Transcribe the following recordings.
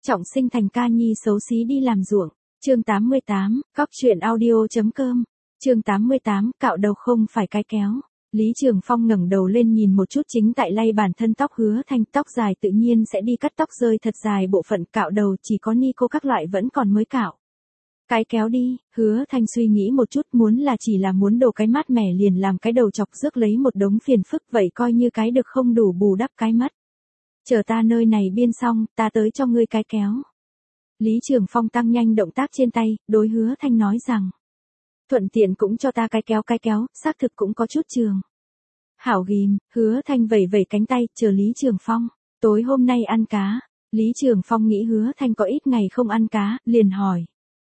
trọng sinh thành ca nhi xấu xí đi làm ruộng. Chương 88, cóc truyện audio.com. Chương 88, cạo đầu không phải cái kéo. Lý Trường Phong ngẩng đầu lên nhìn một chút chính tại lay bản thân tóc Hứa Thanh, tóc dài tự nhiên sẽ đi cắt tóc rơi thật dài bộ phận, cạo đầu chỉ có ni cô các loại vẫn còn mới cạo. Cái kéo đi, Hứa Thanh suy nghĩ một chút, chỉ là muốn đồ cái mát mẻ liền làm cái đầu chọc rước lấy một đống phiền phức, vậy coi như cái được không đủ bù đắp cái mất. Chờ ta nơi này biên xong, ta tới cho ngươi cái kéo. Lý Trường Phong tăng nhanh động tác trên tay, đối Hứa Thanh nói rằng. Thuận tiện cũng cho ta cái kéo, xác thực cũng có chút trường. Hảo ghim, Hứa Thanh vẩy vẩy cánh tay, chờ Lý Trường Phong. Tối hôm nay ăn cá. Lý Trường Phong nghĩ Hứa Thanh có ít ngày không ăn cá, liền hỏi.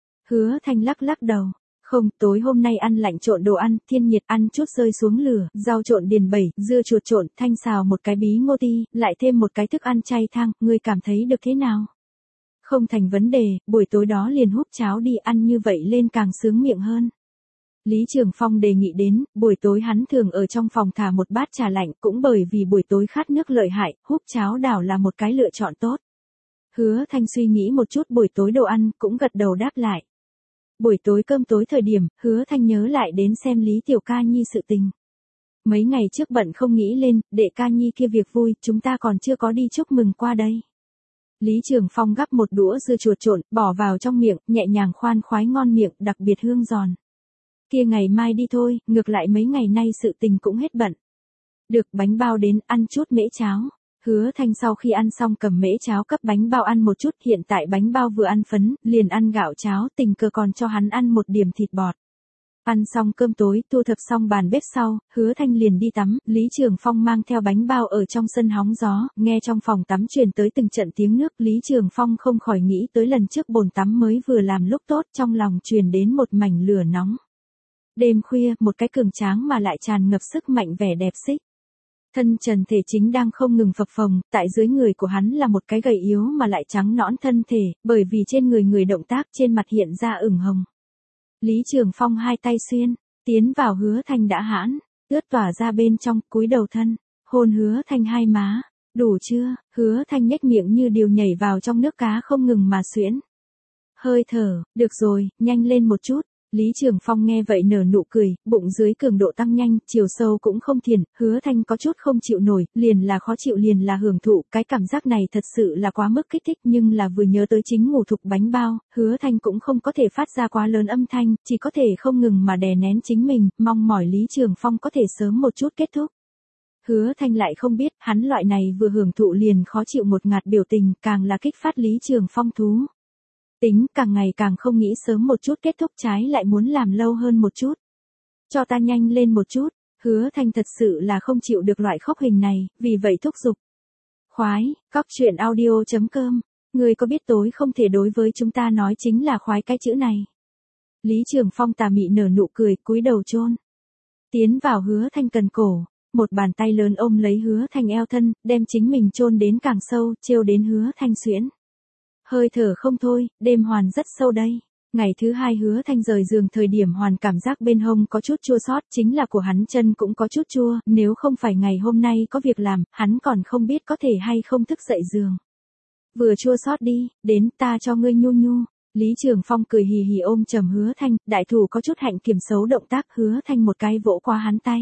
Hứa Thanh lắc lắc đầu. Không, tối hôm nay ăn lạnh trộn đồ ăn, thiên nhiệt, ăn chút rơi xuống lửa, rau trộn điền bẩy, dưa chuột trộn, thanh xào một cái bí ngô ti, lại thêm một cái thức ăn chay thang, ngươi cảm thấy được thế nào? Không thành vấn đề, buổi tối đó liền húp cháo đi, ăn như vậy lên càng sướng miệng hơn. Lý Trường Phong đề nghị đến, buổi tối hắn thường ở trong phòng thả một bát trà lạnh, cũng bởi vì buổi tối khát nước lợi hại, húp cháo đảo là một cái lựa chọn tốt. Hứa Thanh suy nghĩ một chút buổi tối đồ ăn, cũng gật đầu đáp lại. Buổi tối cơm tối thời điểm, Hứa Thanh nhớ lại đến xem Lý Tiểu Ca Nhi sự tình. Mấy ngày trước bận không nghĩ lên, đệ Ca Nhi kia việc vui, chúng ta còn chưa có đi chúc mừng qua đây. Lý Trường Phong gắp một đũa dưa chuột trộn, bỏ vào trong miệng, nhẹ nhàng khoan khoái ngon miệng, đặc biệt hương giòn. Kia ngày mai đi thôi, ngược lại mấy ngày nay sự tình cũng hết bận. Được, bánh bao đến, ăn chút mễ cháo. Hứa Thanh sau khi ăn xong cầm mễ cháo cấp bánh bao ăn một chút, hiện tại bánh bao vừa ăn phấn, liền ăn gạo cháo, tình cờ còn cho hắn ăn một điểm thịt bọt. Ăn xong cơm tối, thu thập xong bàn bếp sau, Hứa Thanh liền đi tắm, Lý Trường Phong mang theo bánh bao ở trong sân hóng gió, nghe trong phòng tắm truyền tới từng trận tiếng nước, Lý Trường Phong không khỏi nghĩ tới lần trước bồn tắm mới vừa làm lúc tốt, trong lòng truyền đến một mảnh lửa nóng. Đêm khuya, một cái cường tráng mà lại tràn ngập sức mạnh vẻ đẹp xích. Thân trần thể chính đang không ngừng phập phồng, tại dưới người của hắn là một cái gầy yếu mà lại trắng nõn thân thể, bởi vì trên người động tác trên mặt hiện ra ửng hồng. Lý Trường Phong hai tay xuyên, tiến vào Hứa Thanh đã hãn, ướt tỏa ra bên trong, cúi đầu thân, hôn Hứa Thanh hai má, đủ chưa? Hứa Thanh nhếch miệng như điều nhảy vào trong nước cá không ngừng mà xuyễn. Hơi thở, được rồi, nhanh lên một chút. Lý Trường Phong nghe vậy nở nụ cười, bụng dưới cường độ tăng nhanh, chiều sâu cũng không thiền, Hứa Thanh có chút không chịu nổi, liền là khó chịu liền là hưởng thụ, cái cảm giác này thật sự là quá mức kích thích, nhưng là vừa nhớ tới chính ngủ thục bánh bao, Hứa Thanh cũng không có thể phát ra quá lớn âm thanh, chỉ có thể không ngừng mà đè nén chính mình, mong mỏi Lý Trường Phong có thể sớm một chút kết thúc. Hứa Thanh lại không biết, hắn loại này vừa hưởng thụ liền khó chịu một ngạt biểu tình, càng là kích phát Lý Trường Phong thú. Tính càng ngày càng không nghĩ sớm một chút kết thúc, trái lại muốn làm lâu hơn một chút. Cho ta nhanh lên một chút, Hứa Thanh thật sự là không chịu được loại khóc hình này, vì vậy thúc giục. Khoái, cóc truyện audio.com, người có biết tối không thể đối với chúng ta nói chính là khoái cái chữ này. Lý Trường Phong tà mị nở nụ cười, cúi đầu chôn. Tiến vào Hứa Thanh cần cổ, một bàn tay lớn ôm lấy Hứa Thanh eo thân, đem chính mình chôn đến càng sâu, trêu đến Hứa Thanh xuyễn. Hơi thở không thôi, đêm hoàn rất sâu đây. Ngày thứ hai Hứa Thanh rời giường thời điểm hoàn cảm giác bên hông có chút chua xót, chính là của hắn chân cũng có chút chua, nếu không phải ngày hôm nay có việc làm, hắn còn không biết có thể hay không thức dậy giường. Vừa chua xót đi, đến ta cho ngươi nhu nhu. Lý Trường Phong cười hì hì ôm chầm Hứa Thanh, đại thủ có chút hạnh kiểm xấu động tác, Hứa Thanh một cái vỗ qua hắn tay.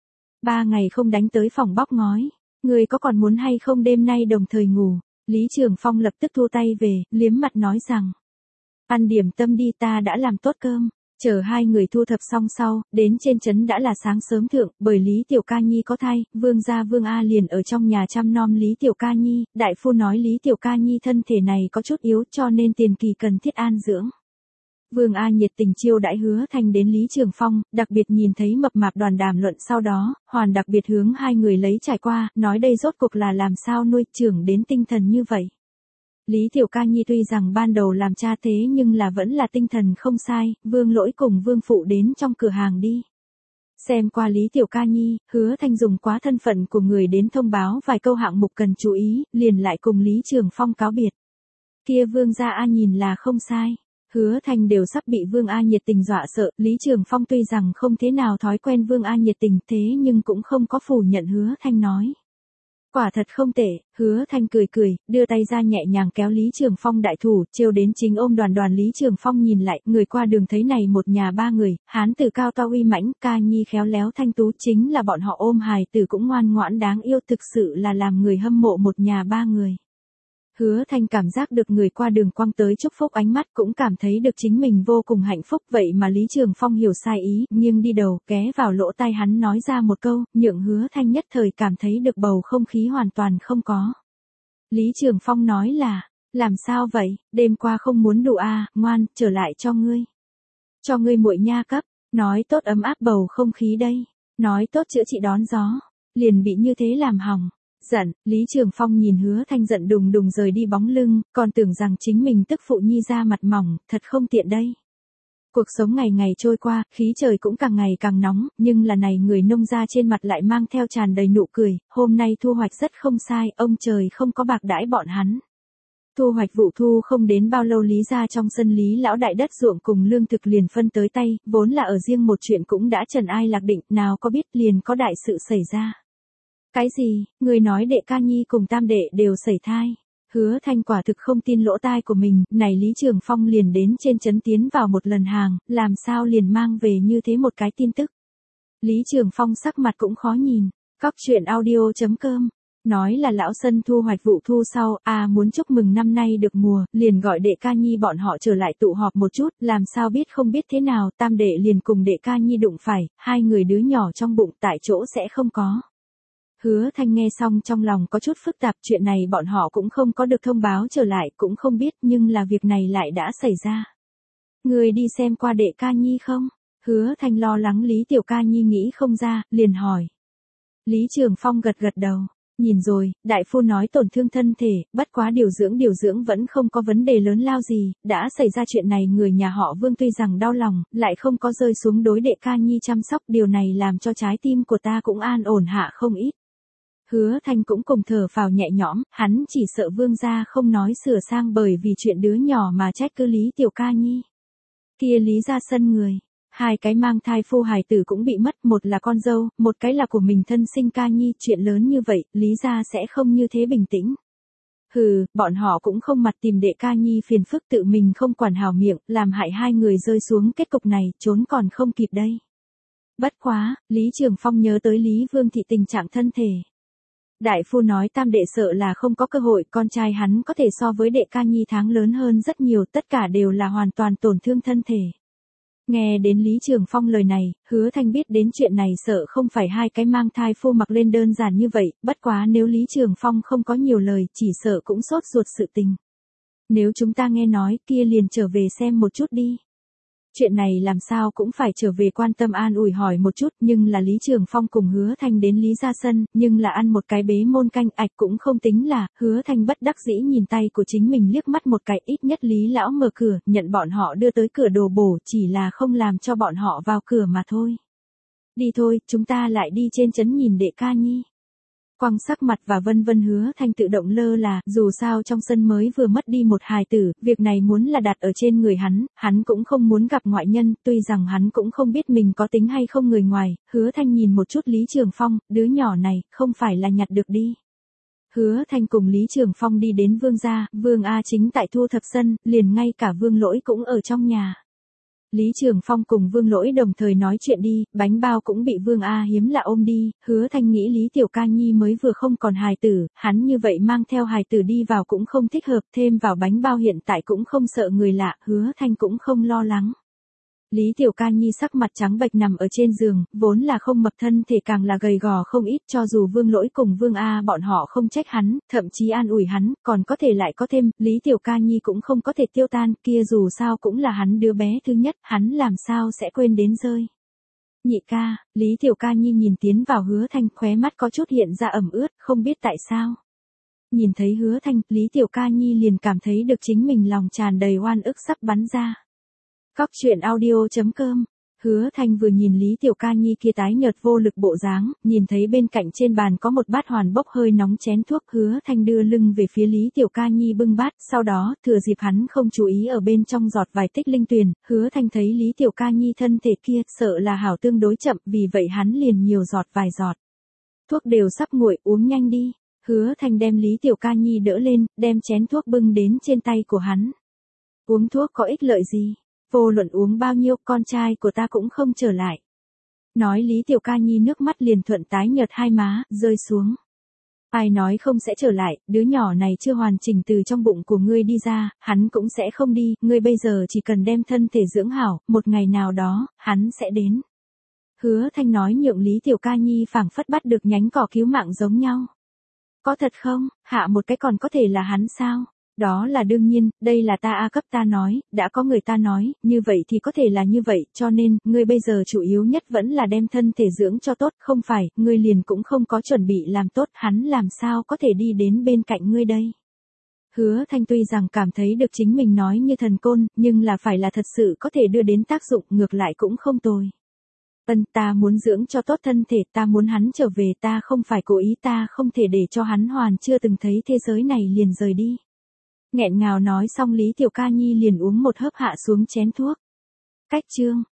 3 ngày không đánh tới phòng bóc ngói, ngươi có còn muốn hay không đêm nay đồng thời ngủ? Lý Trường Phong lập tức thu tay về, liếm mặt nói rằng. Ăn điểm tâm đi, ta đã làm tốt cơm. Chờ hai người thu thập xong sau, đến trên trấn đã là sáng sớm thượng, bởi Lý Tiểu Ca Nhi có thai, Vương gia Vương A liền ở trong nhà chăm nom Lý Tiểu Ca Nhi, đại phu nói Lý Tiểu Ca Nhi thân thể này có chút yếu cho nên tiền kỳ cần thiết an dưỡng. Vương A nhiệt tình chiêu đãi Hứa Thanh đến Lý Trường Phong, đặc biệt nhìn thấy mập mạp đoàn đàm luận sau đó, hoàn đặc biệt hướng hai người lấy trải qua, nói đây rốt cuộc là làm sao nuôi trưởng đến tinh thần như vậy. Lý Tiểu Ca Nhi tuy rằng ban đầu làm cha thế nhưng là vẫn là tinh thần không sai, Vương Lỗi cùng Vương Phụ đến trong cửa hàng đi. Xem qua Lý Tiểu Ca Nhi, Hứa Thanh dùng quá thân phận của người đến thông báo vài câu hạng mục cần chú ý, liền lại cùng Lý Trường Phong cáo biệt. Kia Vương gia A nhìn là không sai. Hứa Thanh đều sắp bị Vương A nhiệt tình dọa sợ, Lý Trường Phong tuy rằng không thế nào thói quen Vương A nhiệt tình thế nhưng cũng không có phủ nhận Hứa Thanh nói. Quả thật không tệ, Hứa Thanh cười cười, đưa tay ra nhẹ nhàng kéo Lý Trường Phong đại thủ, trêu đến chính ôm đoàn đoàn. Lý Trường Phong nhìn lại, người qua đường thấy này một nhà ba người, hán tử cao to uy mãnh, ca nhi khéo léo thanh tú, chính là bọn họ ôm hài tử cũng ngoan ngoãn đáng yêu, thực sự là làm người hâm mộ một nhà ba người. Hứa Thanh cảm giác được người qua đường quăng tới chúc phúc ánh mắt, cũng cảm thấy được chính mình vô cùng hạnh phúc. Vậy mà Lý Trường Phong hiểu sai ý, nghiêng đi đầu, ghé vào lỗ tai hắn nói ra một câu, nhượng Hứa Thanh nhất thời cảm thấy được bầu không khí hoàn toàn không có. Lý Trường Phong nói là, làm sao vậy, đêm qua không muốn đủ à, ngoan, trở lại cho ngươi. Cho ngươi muội nha cấp, nói tốt ấm áp bầu không khí đây, nói tốt chữa trị đón gió, liền bị như thế làm hỏng. Giận, Lý Trường Phong nhìn Hứa Thanh giận đùng đùng rời đi bóng lưng, còn tưởng rằng chính mình tức phụ nhi ra mặt mỏng, thật không tiện đây. Cuộc sống ngày ngày trôi qua, khí trời cũng càng ngày càng nóng, nhưng là này người nông gia trên mặt lại mang theo tràn đầy nụ cười, hôm nay thu hoạch rất không sai, ông trời không có bạc đãi bọn hắn. Thu hoạch vụ thu không đến bao lâu Lý gia trong sân Lý lão đại đất ruộng cùng lương thực liền phân tới tay, vốn là ở riêng một chuyện cũng đã trần ai lạc định, nào có biết liền có đại sự xảy ra. Cái gì, người nói đệ ca nhi cùng tam đệ đều sẩy thai. Hứa Thanh quả thực không tin lỗ tai của mình, này Lý Trường Phong liền đến trên trấn tiến vào một lần hàng, làm sao liền mang về như thế một cái tin tức. Lý Trường Phong sắc mặt cũng khó nhìn, Cóc truyện audio.com, nói là lão sân thu hoạch vụ thu sau, muốn chúc mừng năm nay được mùa, liền gọi đệ ca nhi bọn họ trở lại tụ họp một chút, làm sao biết không biết thế nào, tam đệ liền cùng đệ ca nhi đụng phải, hai người đứa nhỏ trong bụng tại chỗ sẽ không có. Hứa Thanh nghe xong trong lòng có chút phức tạp, chuyện này bọn họ cũng không có được thông báo trở lại, cũng không biết, nhưng là việc này lại đã xảy ra. Người đi xem qua đệ ca nhi không? Hứa Thanh lo lắng Lý Tiểu ca nhi nghĩ không ra, liền hỏi. Lý Trường Phong gật gật đầu, nhìn rồi, đại phu nói tổn thương thân thể, bất quá điều dưỡng vẫn không có vấn đề lớn lao gì, đã xảy ra chuyện này người nhà họ Vương tuy rằng đau lòng, lại không có rơi xuống đối đệ ca nhi chăm sóc, điều này làm cho trái tim của ta cũng an ổn hạ không ít. Hứa Thanh cũng cùng thở phào nhẹ nhõm, hắn chỉ sợ Vương gia không nói sửa sang bởi vì chuyện đứa nhỏ mà trách cứ Lý Tiểu ca nhi. Kia Lý gia sân người, hai cái mang thai phu hài tử cũng bị mất, một là con dâu, một cái là của mình thân sinh ca nhi, chuyện lớn như vậy, Lý gia sẽ không như thế bình tĩnh. Hừ, bọn họ cũng không mặt tìm đệ ca nhi phiền phức, tự mình không quản hảo miệng, làm hại hai người rơi xuống kết cục này, trốn còn không kịp đây. Bất quá, Lý Trường Phong nhớ tới Lý Vương thị tình trạng thân thể. Đại phu nói tam đệ sợ là không có cơ hội, con trai hắn có thể so với đệ ca nhi tháng lớn hơn rất nhiều, tất cả đều là hoàn toàn tổn thương thân thể. Nghe đến Lý Trường Phong lời này, Hứa Thanh biết đến chuyện này sợ không phải hai cái mang thai phu mặc lên đơn giản như vậy, bất quá nếu Lý Trường Phong không có nhiều lời, chỉ sợ cũng sốt ruột sự tình. Nếu chúng ta nghe nói, kia liền trở về xem một chút đi. Chuyện này làm sao cũng phải trở về quan tâm an ủi hỏi một chút, nhưng là Lý Trường Phong cùng Hứa Thanh đến Lý gia sân, nhưng là ăn một cái bế môn canh ạch cũng không tính là, Hứa Thanh bất đắc dĩ nhìn tay của chính mình liếc mắt một cái, ít nhất Lý lão mở cửa, nhận bọn họ đưa tới cửa đồ bổ, chỉ là không làm cho bọn họ vào cửa mà thôi. Đi thôi, chúng ta lại đi trên trấn nhìn đệ ca nhi. Quăng sắc mặt và vân vân. Hứa Thanh tự động lơ là, dù sao trong sân mới vừa mất đi một hài tử, việc này muốn là đặt ở trên người hắn cũng không muốn gặp ngoại nhân, tuy rằng hắn cũng không biết mình có tính hay không người ngoài. Hứa Thanh nhìn một chút Lý Trường Phong, đứa nhỏ này, không phải là nhặt được đi. Hứa Thanh cùng Lý Trường Phong đi đến Vương gia, Vương A chính tại thu thập sân, liền ngay cả Vương Lỗi cũng ở trong nhà. Lý Trường Phong cùng Vương Lỗi đồng thời nói chuyện đi, bánh bao cũng bị Vương A hiếm lạ ôm đi, Hứa Thanh nghĩ Lý Tiểu ca nhi mới vừa không còn hài tử, hắn như vậy mang theo hài tử đi vào cũng không thích hợp, thêm vào bánh bao hiện tại cũng không sợ người lạ, Hứa Thanh cũng không lo lắng. Lý Tiểu ca nhi sắc mặt trắng bệch nằm ở trên giường, vốn là không mập thân thể càng là gầy gò không ít, cho dù Vương Lỗi cùng Vương A bọn họ không trách hắn, thậm chí an ủi hắn, còn có thể lại có thêm, Lý Tiểu ca nhi cũng không có thể tiêu tan, kia dù sao cũng là hắn đứa bé thứ nhất, hắn làm sao sẽ quên đến rơi. Nhị ca, Lý Tiểu ca nhi nhìn tiến vào Hứa Thanh, khóe mắt có chút hiện ra ẩm ướt, không biết tại sao. Nhìn thấy Hứa Thanh, Lý Tiểu ca nhi liền cảm thấy được chính mình lòng tràn đầy oan ức sắp bắn ra. Cóc truyện audio.com. Hứa Thanh vừa nhìn Lý Tiểu ca nhi kia tái nhợt vô lực bộ dáng, nhìn thấy bên cạnh trên bàn có một bát hoàn bốc hơi nóng chén thuốc, Hứa Thanh đưa lưng về phía Lý Tiểu ca nhi bưng bát, sau đó, thừa dịp hắn không chú ý ở bên trong giọt vài tích linh tuyền, Hứa Thanh thấy Lý Tiểu ca nhi thân thể kia, sợ là hảo tương đối chậm, vì vậy hắn liền nhiều giọt vài giọt. Thuốc đều sắp nguội, uống nhanh đi. Hứa Thanh đem Lý Tiểu Ca Nhi đỡ lên, đem chén thuốc bưng đến trên tay của hắn. Uống thuốc có ích lợi gì? Vô luận uống bao nhiêu, con trai của ta cũng không trở lại. Nói Lý Tiểu Ca Nhi nước mắt liền thuận tái nhợt hai má, rơi xuống. Ai nói không sẽ trở lại, đứa nhỏ này chưa hoàn chỉnh từ trong bụng của ngươi đi ra, hắn cũng sẽ không đi, ngươi bây giờ chỉ cần đem thân thể dưỡng hảo, một ngày nào đó, hắn sẽ đến. Hứa Thanh nói nhượng Lý Tiểu Ca Nhi phảng phất bắt được nhánh cỏ cứu mạng giống nhau. Có thật không, hạ một cái còn có thể là hắn sao? Đó là đương nhiên, đây là ta A cấp ta nói, đã có người ta nói, như vậy thì có thể là như vậy, cho nên, ngươi bây giờ chủ yếu nhất vẫn là đem thân thể dưỡng cho tốt, không phải, ngươi liền cũng không có chuẩn bị làm tốt, hắn làm sao có thể đi đến bên cạnh ngươi đây. Hứa Thanh tuy rằng cảm thấy được chính mình nói như thần côn, nhưng là phải là thật sự có thể đưa đến tác dụng, ngược lại cũng không tồi. Ta muốn dưỡng cho tốt thân thể, ta muốn hắn trở về, ta không phải cố ý, ta không thể để cho hắn hoàn chưa từng thấy thế giới này liền rời đi. Nghẹn ngào nói xong Lý Tiểu Ca Nhi liền uống một hớp hạ xuống chén thuốc. Cách chương